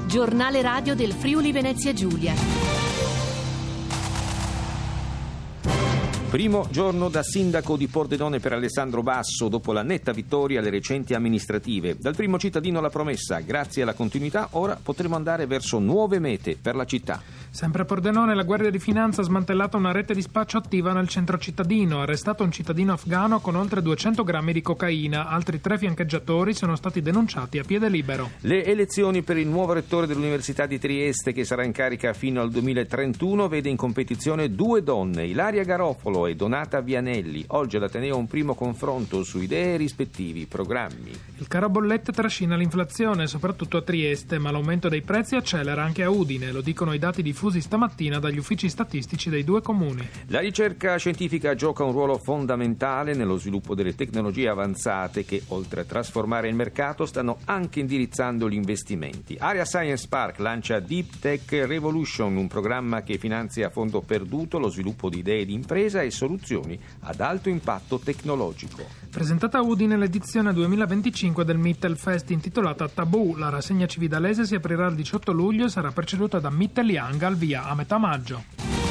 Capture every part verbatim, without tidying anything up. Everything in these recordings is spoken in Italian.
Giornale radio del Friuli Venezia Giulia. Primo giorno da sindaco di Pordenone per Alessandro Basso, dopo la netta vittoria alle recenti amministrative. Dal primo cittadino la promessa: grazie alla continuità ora potremo andare verso nuove mete per la città. Sempre a Pordenone la Guardia di Finanza ha smantellato una rete di spaccio attiva nel centro cittadino, arrestato un cittadino afghano con oltre duecento grammi di cocaina. Altri tre fiancheggiatori sono stati denunciati a piede libero. Le elezioni per il nuovo rettore dell'Università di Trieste, che sarà in carica fino al duemilatrentuno, vede in competizione due donne, Ilaria Garofalo e Donata Vianelli. Oggi all'Ateneo un primo confronto su idee e rispettivi programmi. Il caro bollette trascina l'inflazione, soprattutto a Trieste, ma l'aumento dei prezzi accelera anche a Udine, lo dicono i dati diffusi stamattina dagli uffici statistici dei due comuni. La ricerca scientifica gioca un ruolo fondamentale nello sviluppo delle tecnologie avanzate che, oltre a trasformare il mercato, stanno anche indirizzando gli investimenti. Area Science Park lancia Deep Tech Revolution, un programma che finanzia a fondo perduto lo sviluppo di idee di impresa e soluzioni ad alto impatto tecnologico. Presentata a Udine l'edizione duemilaventicinque del Mittelfest intitolata Tabù, la rassegna cividalese si aprirà il diciotto luglio e sarà preceduta da Mittel Young al via a metà maggio.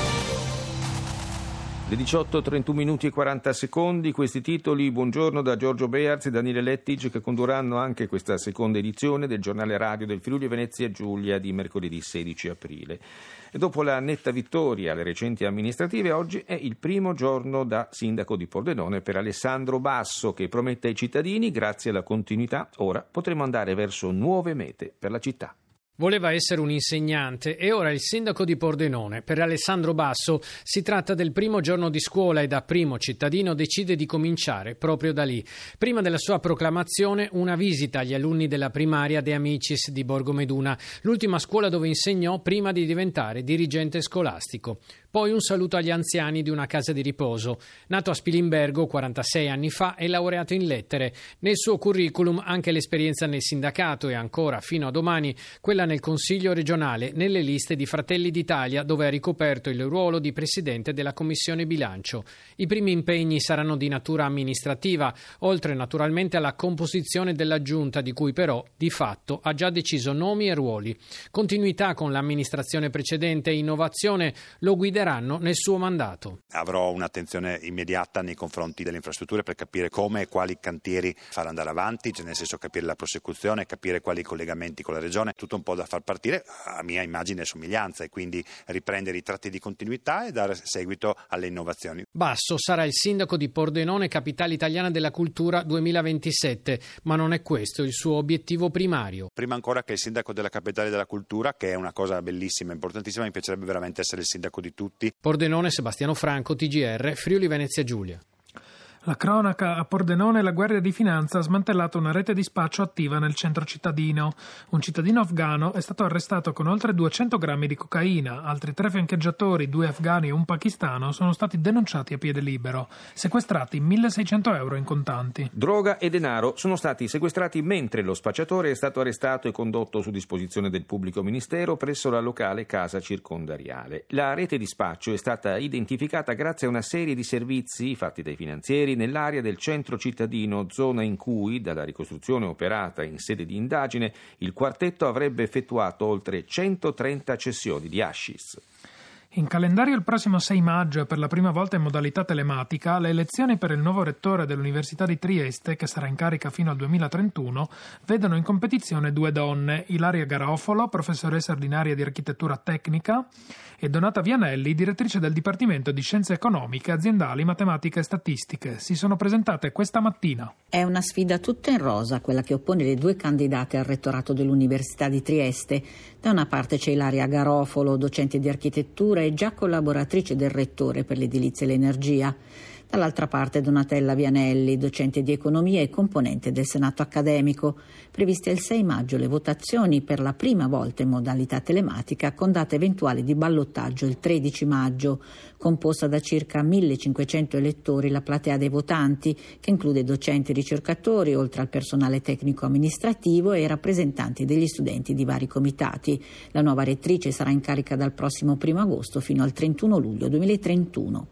Le diciotto, trentuno minuti e quaranta secondi, questi titoli. Buongiorno da Giorgio Bearz e Daniele Lettig, che condurranno anche questa seconda edizione del giornale radio del Friuli Venezia Giulia di mercoledì sedici aprile. E dopo la netta vittoria alle recenti amministrative, oggi è il primo giorno da sindaco di Pordenone per Alessandro Basso, che promette ai cittadini: grazie alla continuità ora potremo andare verso nuove mete per la città. Voleva essere un insegnante e ora il sindaco di Pordenone. Per Alessandro Basso si tratta del primo giorno di scuola e da primo cittadino decide di cominciare proprio da lì. Prima della sua proclamazione una visita agli alunni della primaria De Amicis di Borgomeduna, l'ultima scuola dove insegnò prima di diventare dirigente scolastico. Poi un saluto agli anziani di una casa di riposo. Nato a Spilimbergo quarantasei anni fa e laureato in lettere. Nel suo curriculum anche l'esperienza nel sindacato e ancora fino a domani quella nel Consiglio regionale, nelle liste di Fratelli d'Italia, dove ha ricoperto il ruolo di presidente della Commissione Bilancio. I primi impegni saranno di natura amministrativa, oltre naturalmente alla composizione della giunta, di cui però di fatto ha già deciso nomi e ruoli. Continuità con l'amministrazione precedente e innovazione lo guideranno nel suo mandato. Avrò un'attenzione immediata nei confronti delle infrastrutture per capire come e quali cantieri far andare avanti, cioè nel senso capire la prosecuzione, capire quali collegamenti con la regione, tutto un po' da far partire a mia immagine e somiglianza, e quindi riprendere i tratti di continuità e dare seguito alle innovazioni. Basso sarà il sindaco di Pordenone, capitale italiana della cultura duemilaventisette, ma non è questo il suo obiettivo primario. Prima ancora che il sindaco della capitale della cultura, che è una cosa bellissima, importantissima, mi piacerebbe veramente essere il sindaco di tutti. Pordenone, Sebastiano Franco, T G R, Friuli Venezia Giulia. La cronaca: a Pordenone la Guardia di Finanza ha smantellato una rete di spaccio attiva nel centro cittadino. Un cittadino afghano è stato arrestato con oltre duecento grammi di cocaina. Altri tre fiancheggiatori, due afghani e un pakistano, sono stati denunciati a piede libero. Sequestrati milleseicento euro in contanti. Droga e denaro sono stati sequestrati mentre lo spacciatore è stato arrestato e condotto su disposizione del pubblico ministero presso la locale casa circondariale. La rete di spaccio è stata identificata grazie a una serie di servizi fatti dai finanzieri nell'area del centro cittadino, zona in cui, dalla ricostruzione operata in sede di indagine, il quartetto avrebbe effettuato oltre centotrenta cessioni di hashish. In calendario il prossimo sei maggio e per la prima volta in modalità telematica le elezioni per il nuovo rettore dell'Università di Trieste, che sarà in carica fino al duemilatrentuno, vedono in competizione due donne: Ilaria Garofalo, professoressa ordinaria di architettura tecnica, e Donata Vianelli, direttrice del Dipartimento di Scienze Economiche, Aziendali, Matematica e Statistiche. Si sono presentate questa mattina. È una sfida tutta in rosa quella che oppone le due candidate al rettorato dell'Università di Trieste. Da una parte c'è Ilaria Garofalo, docente di architettura e già collaboratrice del rettore per l'edilizia e l'energia. Dall'altra parte Donatella Vianelli, docente di economia e componente del Senato accademico. Previste il sei maggio le votazioni per la prima volta in modalità telematica, con data eventuale di ballottaggio il tredici maggio. Composta da circa millecinquecento elettori, la platea dei votanti, che include docenti e ricercatori, oltre al personale tecnico amministrativo e rappresentanti degli studenti di vari comitati. La nuova rettrice sarà in carica dal prossimo primo agosto fino al trentuno luglio duemilatrentuno.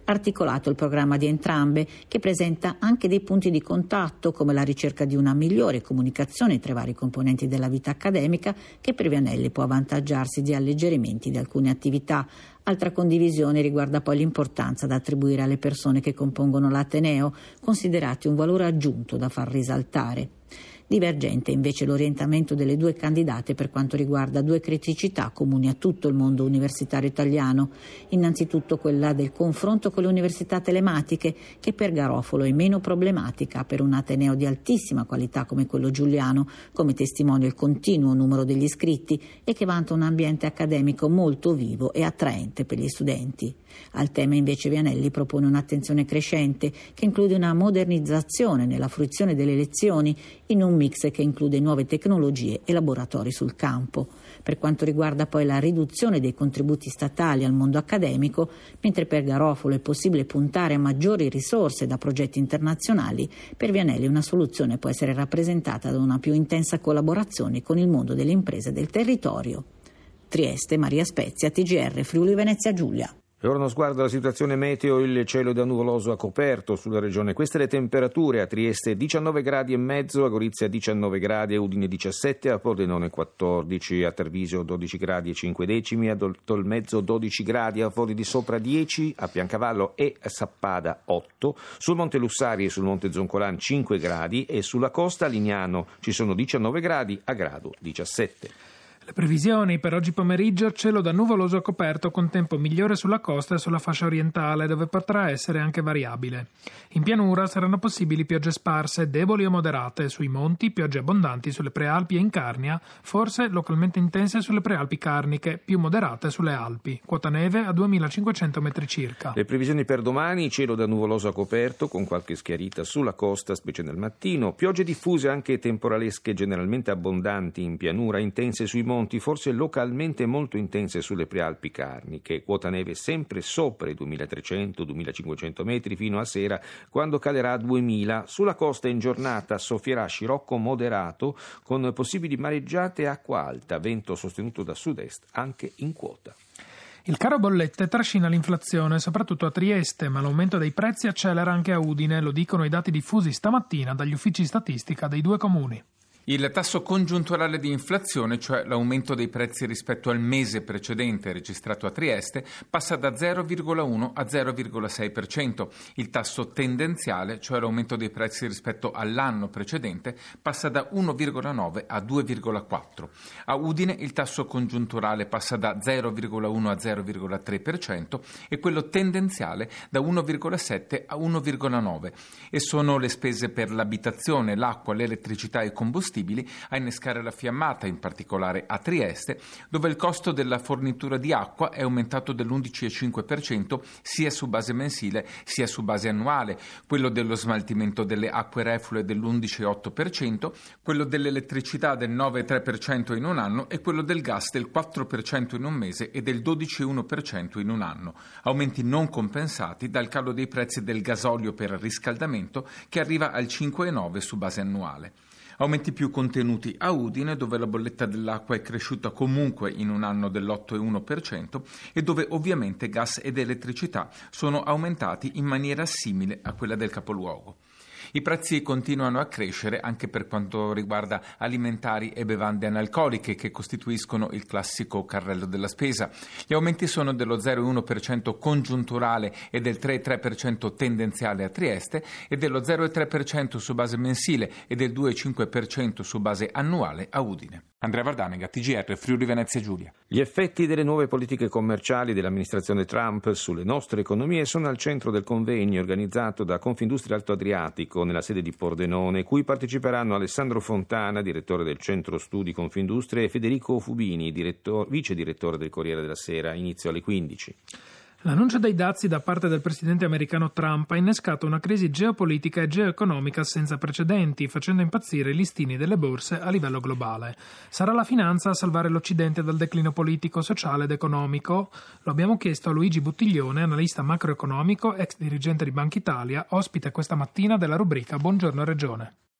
Articolato il programma di entrambe, che presenta anche dei punti di contatto, come la ricerca di una migliore comunicazione tra i vari componenti della vita accademica, che per Vianelli può avvantaggiarsi di alleggerimenti di alcune attività. Altra condivisione riguarda poi l'importanza da attribuire alle persone che compongono l'Ateneo, considerati un valore aggiunto da far risaltare. Divergente invece l'orientamento delle due candidate per quanto riguarda due criticità comuni a tutto il mondo universitario italiano. Innanzitutto quella del confronto con le università telematiche, che per Garofalo è meno problematica per un ateneo di altissima qualità come quello giuliano, come testimonia il continuo numero degli iscritti, e che vanta un ambiente accademico molto vivo e attraente per gli studenti. Al tema invece Vianelli propone un'attenzione crescente che include una modernizzazione nella fruizione delle lezioni in un mix che include nuove tecnologie e laboratori sul campo. Per quanto riguarda poi la riduzione dei contributi statali al mondo accademico, mentre per Garofalo è possibile puntare a maggiori risorse da progetti internazionali, per Vianelli una soluzione può essere rappresentata da una più intensa collaborazione con il mondo delle imprese del territorio. Trieste, Maria Spezia, T G R, Friuli Venezia Giulia. E ora uno sguardo alla situazione meteo, il cielo da nuvoloso a coperto sulla regione. Queste le temperature: a Trieste diciannove gradi e mezzo, a Gorizia diciannove gradi, a Udine diciassette, a Pordenone quattordici, a Treviso dodici gradi e cinque decimi, a Tolmezzo dodici gradi, a Fori di Sopra dieci, a Piancavallo e a Sappada otto, sul Monte Lussari e sul Monte Zoncolan cinque gradi e sulla costa a Lignano ci sono diciannove gradi, a Grado diciassette. Le previsioni per oggi pomeriggio: cielo da nuvoloso a coperto con tempo migliore sulla costa e sulla fascia orientale, dove potrà essere anche variabile. In pianura saranno possibili piogge sparse, deboli o moderate, sui monti piogge abbondanti sulle prealpi e in Carnia, forse localmente intense sulle prealpi carniche, più moderate sulle Alpi. Quota neve a duemilacinquecento metri circa. Le previsioni per domani: cielo da nuvoloso a coperto con qualche schiarita sulla costa, specie nel mattino, piogge diffuse anche temporalesche generalmente abbondanti in pianura, intense sui monti, forse localmente molto intense sulle prealpi carniche, quota neve sempre sopra i duemilatrecento duemilacinquecento metri fino a sera, quando calerà a duemila. Sulla costa in giornata soffierà scirocco moderato con possibili mareggiate e acqua alta, vento sostenuto da sud-est anche in quota. Il caro bollette trascina l'inflazione, soprattutto a Trieste, ma l'aumento dei prezzi accelera anche a Udine, lo dicono i dati diffusi stamattina dagli uffici statistica dei due comuni. Il tasso congiunturale di inflazione, cioè l'aumento dei prezzi rispetto al mese precedente registrato a Trieste, passa da zero virgola uno a zero virgola sei per cento. Il tasso tendenziale, cioè l'aumento dei prezzi rispetto all'anno precedente, passa da uno virgola nove a due virgola quattro. A Udine il tasso congiunturale passa da zero virgola uno a zero virgola tre per cento e quello tendenziale da uno virgola sette a uno virgola nove. E sono le spese per l'abitazione, l'acqua, l'elettricità e i combustibili a innescare la fiammata, in particolare a Trieste, dove il costo della fornitura di acqua è aumentato dell'undici virgola cinque per cento sia su base mensile sia su base annuale, quello dello smaltimento delle acque reflue dell'undici virgola otto per cento, quello dell'elettricità del nove virgola tre per cento in un anno e quello del gas del quattro per cento in un mese e del dodici virgola uno per cento in un anno, aumenti non compensati dal calo dei prezzi del gasolio per riscaldamento che arriva al cinque virgola nove per cento su base annuale. Aumenti più contenuti a Udine, dove la bolletta dell'acqua è cresciuta comunque in un anno dell'otto virgola uno per cento e dove ovviamente gas ed elettricità sono aumentati in maniera simile a quella del capoluogo. I prezzi continuano a crescere anche per quanto riguarda alimentari e bevande analcoliche, che costituiscono il classico carrello della spesa. Gli aumenti sono dello zero virgola uno per cento congiunturale e del tre virgola tre per cento tendenziale a Trieste e dello zero virgola tre per cento su base mensile e del due virgola cinque per cento su base annuale a Udine. Andrea Vardanega, T G R, Friuli Venezia Giulia. Gli effetti delle nuove politiche commerciali dell'amministrazione Trump sulle nostre economie sono al centro del convegno organizzato da Confindustria Alto Adriatico nella sede di Pordenone, cui parteciperanno Alessandro Fontana, direttore del Centro Studi Confindustria, e Federico Fubini, direttor, vice direttore del Corriere della Sera. Inizio alle quindici. L'annuncio dei dazi da parte del presidente americano Trump ha innescato una crisi geopolitica e geoeconomica senza precedenti, facendo impazzire i listini delle borse a livello globale. Sarà la finanza a salvare l'Occidente dal declino politico, sociale ed economico? Lo abbiamo chiesto a Luigi Buttiglione, analista macroeconomico, ex dirigente di Banca Italia, ospite questa mattina della rubrica Buongiorno Regione.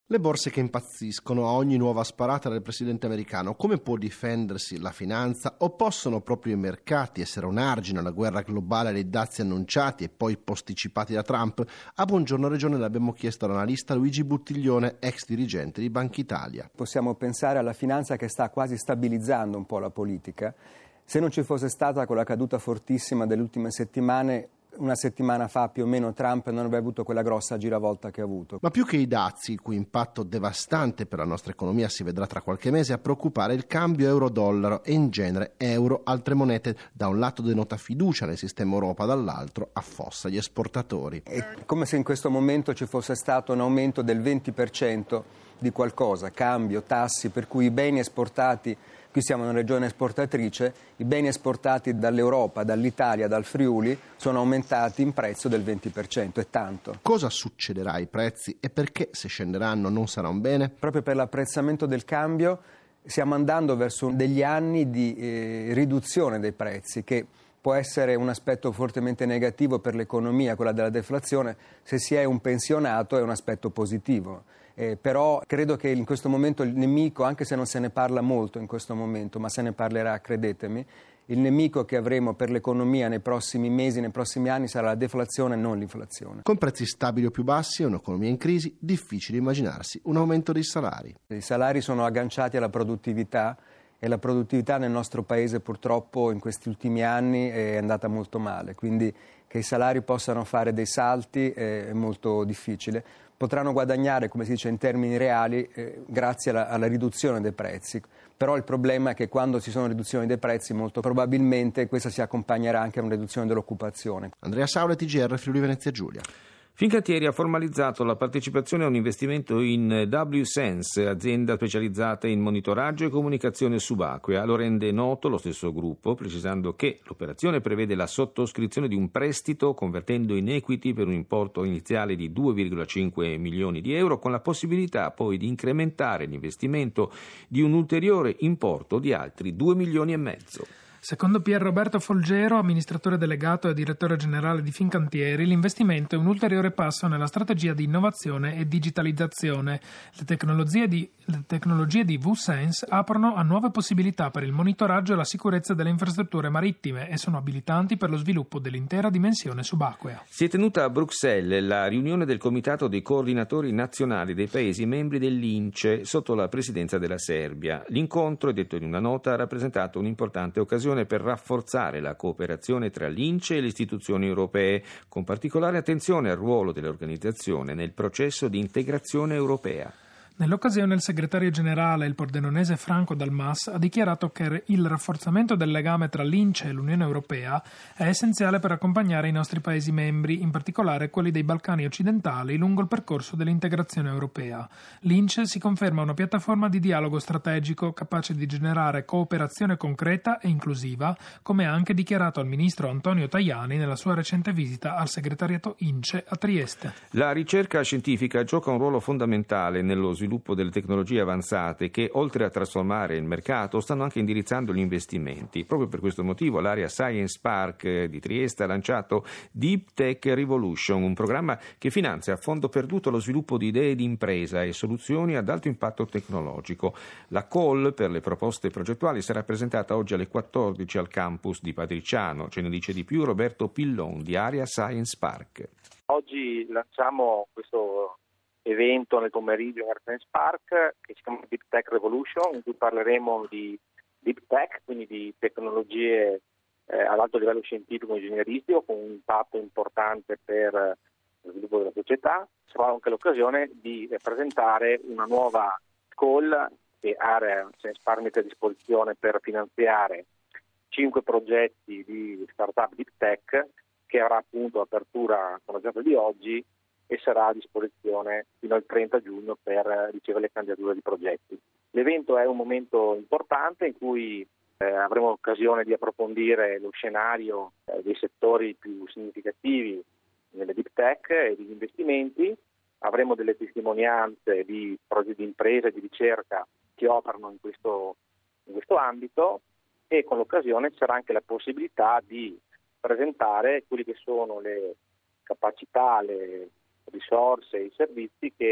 Le borse che impazziscono a ogni nuova sparata del presidente americano. Come può difendersi la finanza? O possono proprio i mercati essere un argine alla guerra globale dei dazi annunciati e poi posticipati da Trump? A Buongiorno Regione l'abbiamo chiesto all'analista Luigi Buttiglione, ex dirigente di Banca Italia. Possiamo pensare alla finanza che sta quasi stabilizzando un po' la politica. Se non ci fosse stata quella caduta fortissima delle ultime settimane, una settimana fa più o meno Trump non avrebbe avuto quella grossa giravolta che ha avuto. Ma più che i dazi, il cui impatto devastante per la nostra economia si vedrà tra qualche mese, a preoccupare il cambio euro-dollaro e in genere euro, altre monete, da un lato denota fiducia nel sistema Europa, dall'altro affossa gli esportatori. È come se in questo momento ci fosse stato un aumento del venti per cento di qualcosa, cambio, tassi, per cui i beni esportati, qui siamo in una regione esportatrice, i beni esportati dall'Europa, dall'Italia, dal Friuli sono aumentati in prezzo del venti per cento, è tanto. Cosa succederà ai prezzi e perché se scenderanno non sarà un bene? Proprio per l'apprezzamento del cambio stiamo andando verso degli anni di eh, riduzione dei prezzi, che può essere un aspetto fortemente negativo per l'economia, quella della deflazione. Se si è un pensionato è un aspetto positivo. Eh, però credo che in questo momento il nemico, anche se non se ne parla molto in questo momento, ma se ne parlerà, credetemi, il nemico che avremo per l'economia nei prossimi mesi, nei prossimi anni sarà la deflazione e non l'inflazione. Con prezzi stabili o più bassi e un'economia in crisi, difficile immaginarsi un aumento dei salari. I salari sono agganciati alla produttività e la produttività nel nostro paese purtroppo in questi ultimi anni è andata molto male, quindi che i salari possano fare dei salti è molto difficile. Potranno guadagnare, come si dice in termini reali, eh, grazie alla, alla riduzione dei prezzi. Però il problema è che quando ci sono riduzioni dei prezzi, molto probabilmente questa si accompagnerà anche a una riduzione dell'occupazione. Andrea Saule, T G R, Friuli Venezia Giulia. Fincantieri ha formalizzato la partecipazione a un investimento in WSense, azienda specializzata in monitoraggio e comunicazione subacquea. Lo rende noto lo stesso gruppo, precisando che l'operazione prevede la sottoscrizione di un prestito convertendo in equity per un importo iniziale di due virgola cinque milioni di euro, con la possibilità poi di incrementare l'investimento di un ulteriore importo di altri due milioni e mezzo. Secondo Pier Roberto Folgero, amministratore delegato e direttore generale di Fincantieri, l'investimento è un ulteriore passo nella strategia di innovazione e digitalizzazione. Le tecnologie di, le tecnologie di WSense aprono a nuove possibilità per il monitoraggio e la sicurezza delle infrastrutture marittime e sono abilitanti per lo sviluppo dell'intera dimensione subacquea. Si è tenuta a Bruxelles la riunione del Comitato dei coordinatori nazionali dei Paesi membri dell'I N C E sotto la presidenza della Serbia. L'incontro, è detto in una nota, ha rappresentato un'importante occasione per rafforzare la cooperazione tra l'I N C E e le istituzioni europee, con particolare attenzione al ruolo dell'organizzazione nel processo di integrazione europea. Nell'occasione il segretario generale, il pordenonese Franco Dalmas, ha dichiarato che il rafforzamento del legame tra l'I N C E e l'Unione Europea è essenziale per accompagnare i nostri Paesi membri, in particolare quelli dei Balcani occidentali, lungo il percorso dell'integrazione europea. L'I N C E si conferma una piattaforma di dialogo strategico capace di generare cooperazione concreta e inclusiva, come ha anche dichiarato il ministro Antonio Tajani nella sua recente visita al segretariato I N C E a Trieste. La ricerca scientifica gioca un ruolo fondamentale nello sviluppo sviluppo delle tecnologie avanzate che, oltre a trasformare il mercato, stanno anche indirizzando gli investimenti. Proprio per questo motivo l'area Science Park di Trieste ha lanciato Deep Tech Revolution, un programma che finanzia a fondo perduto lo sviluppo di idee di impresa e soluzioni ad alto impatto tecnologico. La call per le proposte progettuali sarà presentata oggi alle quattordici al campus di Padriciano. Ce ne dice di più Roberto Pillon di Area Science Park. Oggi lanciamo questo evento nel pomeriggio in Science Park che si chiama Deep Tech Revolution, in cui parleremo di Deep Tech, quindi di tecnologie eh, ad alto livello scientifico e ingegneristico con un impatto importante per lo sviluppo della società. Sarà anche l'occasione di eh, presentare una nuova call che Area Science Park mette a disposizione per finanziare cinque progetti di startup Deep Tech, che avrà appunto apertura con la giornata di oggi e sarà a disposizione fino al trenta giugno per ricevere le candidature di progetti. L'evento è un momento importante in cui eh, avremo occasione di approfondire lo scenario eh, dei settori più significativi nelle deep tech e degli investimenti. Avremo delle testimonianze di progetti di impresa e di ricerca che operano in questo, in questo ambito, e con l'occasione ci sarà anche la possibilità di presentare quelli che sono le capacità, le risorse e i servizi che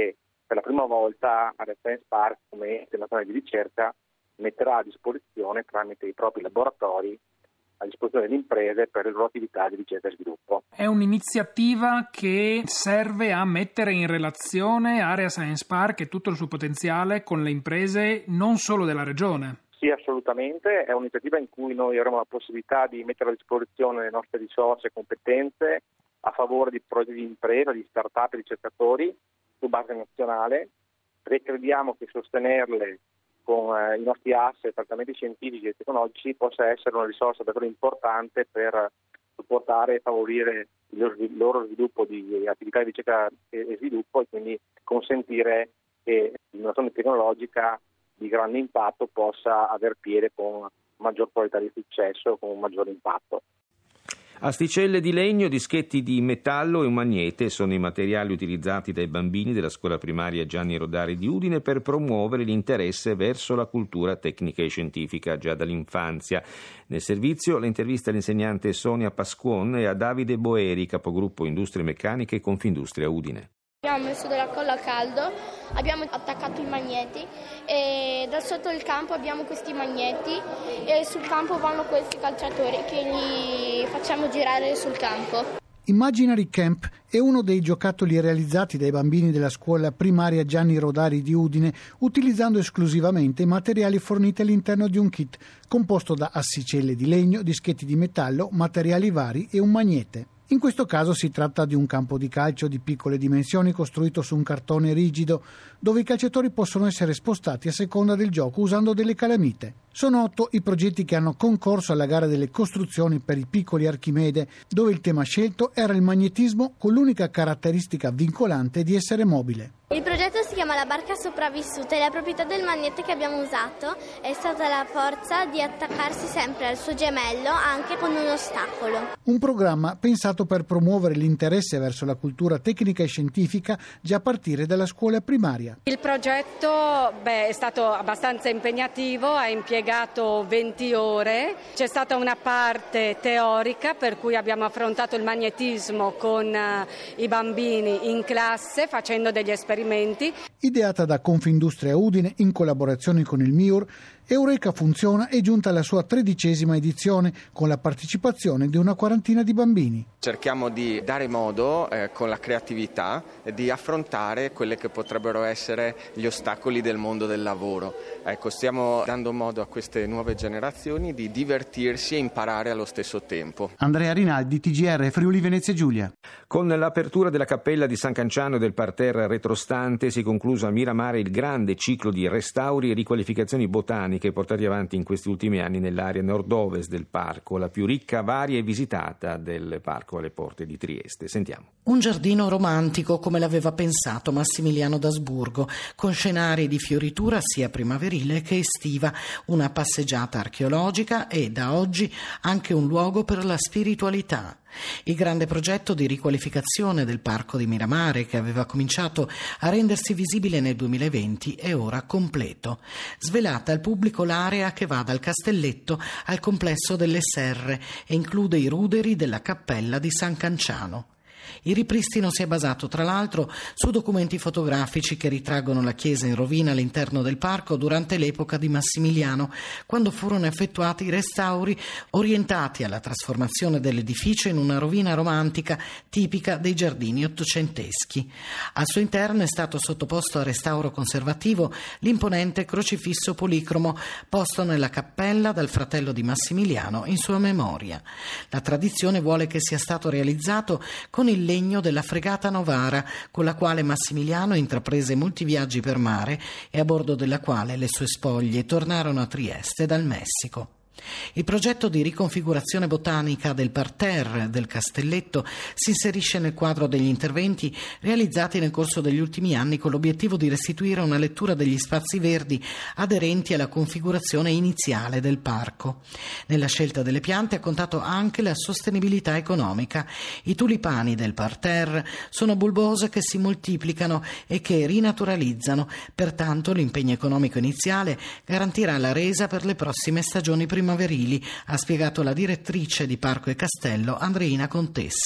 per la prima volta Area Science Park, come ente nazionale di ricerca, metterà a disposizione tramite i propri laboratori a disposizione delle imprese per le loro attività di ricerca e sviluppo. È un'iniziativa che serve a mettere in relazione Area Science Park e tutto il suo potenziale con le imprese non solo della regione. Sì, assolutamente, è un'iniziativa in cui noi avremo la possibilità di mettere a disposizione le nostre risorse e competenze a favore di progetti di impresa, di start-up e ricercatori su base nazionale, perché crediamo che sostenerle con eh, i nostri asset altamente scientifici e tecnologici possa essere una risorsa davvero importante per supportare e favorire il loro, il loro sviluppo di attività di ricerca e, e sviluppo, e quindi consentire che l'innovazione tecnologica di grande impatto possa aver piede con maggior probabilità di successo, con un maggior impatto. Asticelle di legno, dischetti di metallo e un magnete sono i materiali utilizzati dai bambini della scuola primaria Gianni Rodari di Udine per promuovere l'interesse verso la cultura tecnica e scientifica già dall'infanzia. Nel servizio l'intervista all'insegnante Sonia Pasquon e a Davide Boeri, capogruppo Industrie Meccaniche e Confindustria Udine. Abbiamo messo della colla a caldo, abbiamo attaccato i magneti e da sotto il campo abbiamo questi magneti e sul campo vanno questi calciatori che li facciamo girare sul campo. Imaginary Camp è uno dei giocattoli realizzati dai bambini della scuola primaria Gianni Rodari di Udine, utilizzando esclusivamente i materiali forniti all'interno di un kit composto da assicelle di legno, dischetti di metallo, materiali vari e un magnete. In questo caso si tratta di un campo di calcio di piccole dimensioni costruito su un cartone rigido, dove i calciatori possono essere spostati a seconda del gioco usando delle calamite. Sono otto i progetti che hanno concorso alla gara delle costruzioni per i piccoli Archimede, dove il tema scelto era il magnetismo con l'unica caratteristica vincolante di essere mobile. Il progetto si chiama La barca sopravvissuta e la proprietà del magnete che abbiamo usato è stata la forza di attaccarsi sempre al suo gemello anche con un ostacolo. Un programma pensato per promuovere l'interesse verso la cultura tecnica e scientifica già a partire dalla scuola primaria. Il progetto beh, è stato abbastanza impegnativo, ha impiegato venti ore. C'è stata una parte teorica per cui abbiamo affrontato il magnetismo con uh, i bambini in classe facendo degli esperimenti. Ideata da Confindustria Udine in collaborazione con il M I U R, Eureka Funziona è giunta alla sua tredicesima edizione con la partecipazione di una quarantina di bambini. Cerchiamo di dare modo eh, con la creatività di affrontare quelle che potrebbero essere gli ostacoli del mondo del lavoro. Ecco, stiamo dando modo a queste nuove generazioni di divertirsi e imparare allo stesso tempo. Andrea Rinaldi, T G R Friuli Venezia Giulia. Con l'apertura della cappella di San Canciano e del parterre retrostante si è concluso a Miramare il grande ciclo di restauri e riqualificazioni botaniche portati avanti in questi ultimi anni nell'area nord-ovest del parco, la più ricca, varia e visitata del parco alle porte di Trieste. Sentiamo. Un giardino romantico come l'aveva pensato Massimiliano d'Asburgo, con scenari di fioritura sia primaverile che estiva, una passeggiata archeologica e da oggi anche un luogo per la spiritualità. Il grande progetto di riqualificazione del parco di Miramare, che aveva cominciato a rendersi visibile nel duemilaventi, è ora completo. Svelata al pubblico l'area che va dal Castelletto al complesso delle Serre e include i ruderi della cappella di San Canciano. Il ripristino si è basato, tra l'altro, su documenti fotografici che ritraggono la chiesa in rovina all'interno del parco durante l'epoca di Massimiliano, quando furono effettuati restauri orientati alla trasformazione dell'edificio in una rovina romantica tipica dei giardini ottocenteschi. Al suo interno è stato sottoposto a restauro conservativo l'imponente crocifisso policromo posto nella cappella dal fratello di Massimiliano in sua memoria. La tradizione vuole che sia stato realizzato con il legno della fregata Novara, con la quale Massimiliano intraprese molti viaggi per mare e a bordo della quale le sue spoglie tornarono a Trieste dal Messico. Il progetto di riconfigurazione botanica del parterre del Castelletto si inserisce nel quadro degli interventi realizzati nel corso degli ultimi anni con l'obiettivo di restituire una lettura degli spazi verdi aderenti alla configurazione iniziale del parco. Nella scelta delle piante ha contato anche la sostenibilità economica. I tulipani del parterre sono bulbose che si moltiplicano e che rinaturalizzano, pertanto l'impegno economico iniziale garantirà la resa per le prossime stagioni primaverili, ha spiegato la direttrice di Parco e Castello Andreina Contessa.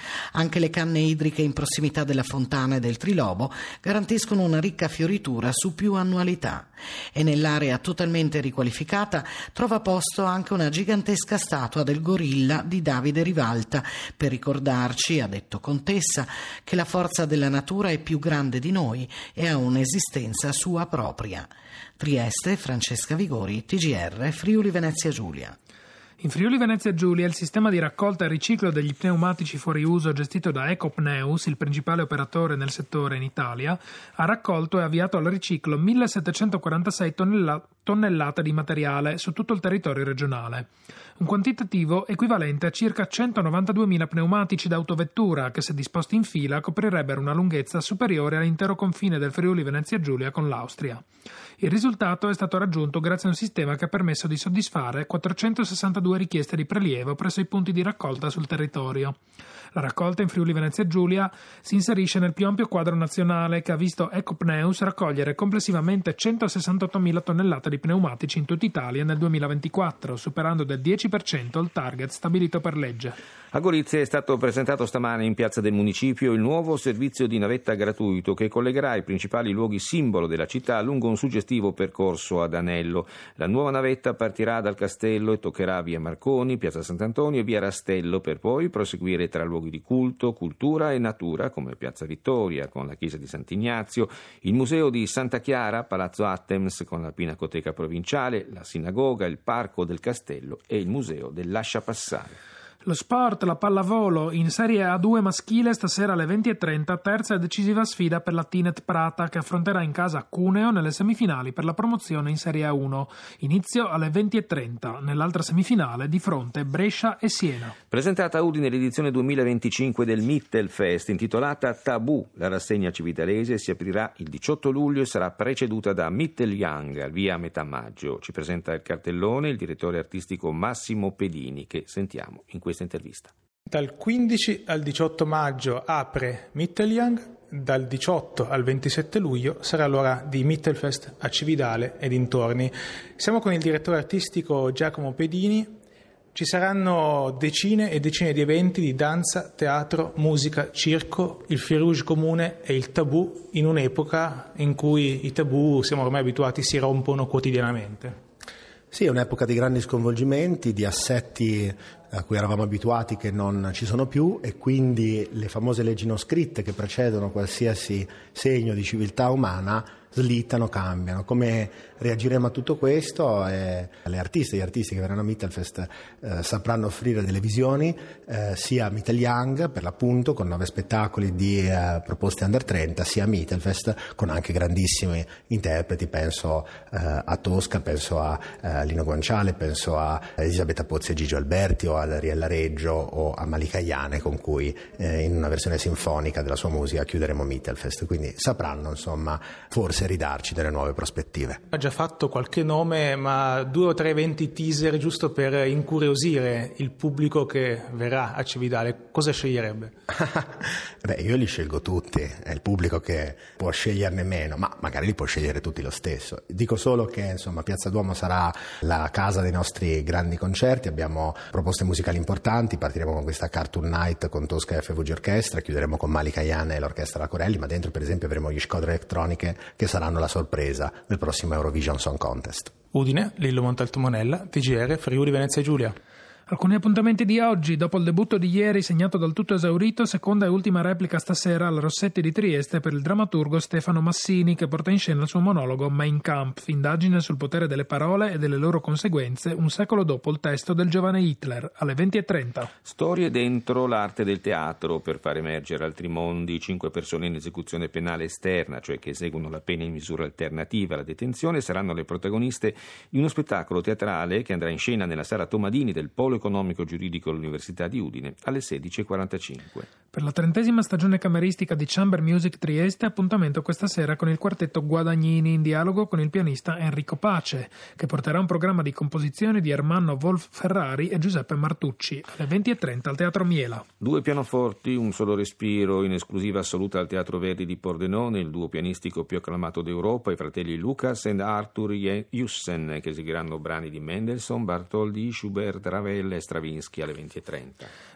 Anche le canne idriche in prossimità della fontana e del Trilobo garantiscono una ricca fioritura su più annualità. E nell'area totalmente riqualificata trova posto anche una gigantesca statua del gorilla di Davide Rivalta, per ricordarci, ha detto Contessa, che la forza della natura è più grande di noi e ha un'esistenza sua propria. Trieste, Francesca Vigori, T G R, Friuli Venezia Giulia. In Friuli Venezia Giulia il sistema di raccolta e riciclo degli pneumatici fuori uso gestito da Ecopneus, il principale operatore nel settore in Italia, ha raccolto e avviato al riciclo millesettecentoquarantasei tonnella- tonnellate di materiale su tutto il territorio regionale. Un quantitativo equivalente a circa centonovantaduemila pneumatici d'autovettura che, se disposti in fila, coprirebbero una lunghezza superiore all'intero confine del Friuli Venezia Giulia con l'Austria. Il risultato è stato raggiunto grazie a un sistema che ha permesso di soddisfare quattrocentosessantadue richieste di prelievo presso i punti di raccolta sul territorio. La raccolta in Friuli Venezia Giulia si inserisce nel più ampio quadro nazionale che ha visto Ecopneus raccogliere complessivamente centosessantottomila tonnellate di pneumatici in tutta Italia nel duemilaventiquattro, superando del dieci per cento il target stabilito per legge. A Gorizia è stato presentato stamane in piazza del municipio il nuovo servizio di navetta gratuito che collegherà i principali luoghi simbolo della città lungo un suggestivo percorso ad anello. La nuova navetta partirà dal castello e toccherà via Marconi, piazza Sant'Antonio e via Rastello, per poi proseguire tra luoghi di culto, cultura e natura come piazza Vittoria con la chiesa di Sant'Ignazio, il museo di Santa Chiara, palazzo Attems con la Pinacoteca provinciale, la sinagoga, il parco del castello e il museo del Lascia Passare. Lo sport, la pallavolo, in Serie A due maschile stasera alle venti e trenta, terza e decisiva sfida per la Tinet Prata che affronterà in casa Cuneo nelle semifinali per la promozione in Serie A uno. Inizio alle venti e trenta, nell'altra semifinale di fronte Brescia e Siena. Presentata a Udine l'edizione duemilaventicinque del Mittelfest intitolata Tabù, la rassegna civitalese si aprirà il diciotto luglio e sarà preceduta da Mittelyoung al via a metà maggio. Ci presenta il cartellone il direttore artistico Massimo Pedini che sentiamo in questo questa intervista. Dal quindici al diciotto maggio apre Mittelyoung, dal diciotto al ventisette luglio sarà l'ora di Mittelfest a Cividale e dintorni. Siamo con il direttore artistico Giacomo Pedini. Ci saranno decine e decine di eventi di danza, teatro, musica, circo, il fil rouge comune e il tabù in un'epoca in cui i tabù, siamo ormai abituati, si rompono quotidianamente. Sì, è un'epoca di grandi sconvolgimenti, di assetti a cui eravamo abituati che non ci sono più e quindi le famose leggi non scritte che precedono qualsiasi segno di civiltà umana slittano, cambiano. Come reagiremo a tutto questo? Eh, le artiste, gli artisti che verranno a Mittelfest eh, sapranno offrire delle visioni eh, sia a Mittelyoung per l'appunto con nove spettacoli di eh, proposte under trenta, sia a Mittelfest con anche grandissimi interpreti, penso eh, a Tosca, penso a eh, Lino Guanciale, penso a Elisabetta Pozzi e Gigio Alberti o ad Ariella Reggio o a Malika Ayane con cui eh, in una versione sinfonica della sua musica chiuderemo Mittelfest, quindi sapranno insomma forse ridarci delle nuove prospettive. Ha già fatto qualche nome, ma due o tre eventi teaser giusto per incuriosire il pubblico che verrà a Cividale, cosa sceglierebbe? Beh, io li scelgo tutti, è il pubblico che può sceglierne meno, ma magari li può scegliere tutti lo stesso. Dico solo che insomma Piazza Duomo sarà la casa dei nostri grandi concerti, abbiamo proposte musicali importanti, partiremo con questa Cartoon Night con Tosca e F V G Orchestra, chiuderemo con Malika Ayane e l'orchestra La Corelli, ma dentro per esempio avremo gli Squadre Elettroniche che saranno la sorpresa del prossimo Eurovision Song Contest. Udine, Lillo Montalto Monella, T G R, Friuli Venezia Giulia. Alcuni appuntamenti di oggi, dopo il debutto di ieri segnato dal tutto esaurito, seconda e ultima replica stasera al Rossetti di Trieste per il drammaturgo Stefano Massini che porta in scena il suo monologo Mein Kampf, indagine sul potere delle parole e delle loro conseguenze un secolo dopo il testo del giovane Hitler, alle venti e trenta. Storie dentro l'arte del teatro per far emergere altri mondi, cinque persone in esecuzione penale esterna, cioè che eseguono la pena in misura alternativa alla detenzione, saranno le protagoniste di uno spettacolo teatrale che andrà in scena nella sala Tomadini del Polo Economico Giuridico all'Università di Udine alle sedici e quarantacinque. Per la trentesima stagione cameristica di Chamber Music Trieste, appuntamento questa sera con il quartetto Guadagnini in dialogo con il pianista Enrico Pace, che porterà un programma di composizioni di Ermanno Wolf Ferrari e Giuseppe Martucci alle venti e trenta al Teatro Miela. Due pianoforti, un solo respiro in esclusiva assoluta al Teatro Verdi di Pordenone, il duo pianistico più acclamato d'Europa, i fratelli Lucas e Arthur Jussen, che eseguiranno brani di Mendelssohn, Bartholdi, Schubert, Ravel e Stravinsky alle venti e trenta.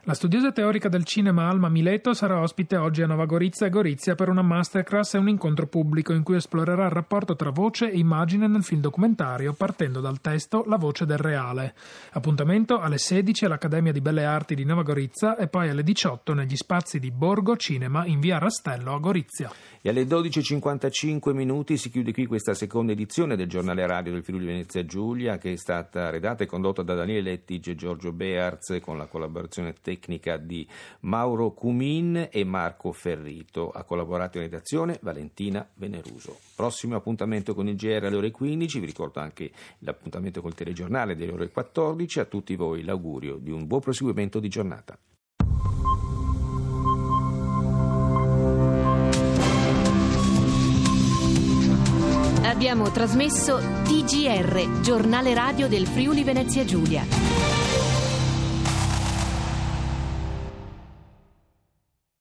La studiosa teorica del cinema Alma Mileto sarà ospite oggi a Nova Gorizia e Gorizia per una masterclass e un incontro pubblico in cui esplorerà il rapporto tra voce e immagine nel film documentario, partendo dal testo La voce del reale. Appuntamento alle sedici all'Accademia di Belle Arti di Nova Gorizia e poi alle diciotto negli spazi di Borgo Cinema in via Rastello a Gorizia. E alle dodici e cinquantacinque minuti si chiude qui questa seconda edizione del giornale radio del Friuli Venezia Giulia, che è stata redatta e condotta da Daniele Lettige e Giorgio Bearz con la collaborazione tecnica di Mauro Cumin e Marco Ferrito. Ha collaborato in redazione Valentina Veneruso. Prossimo appuntamento con il G R alle ore quindici, vi ricordo anche l'appuntamento col telegiornale delle ore quattordici. A tutti voi l'augurio di un buon proseguimento di giornata. Abbiamo trasmesso T G R, giornale radio del Friuli Venezia Giulia.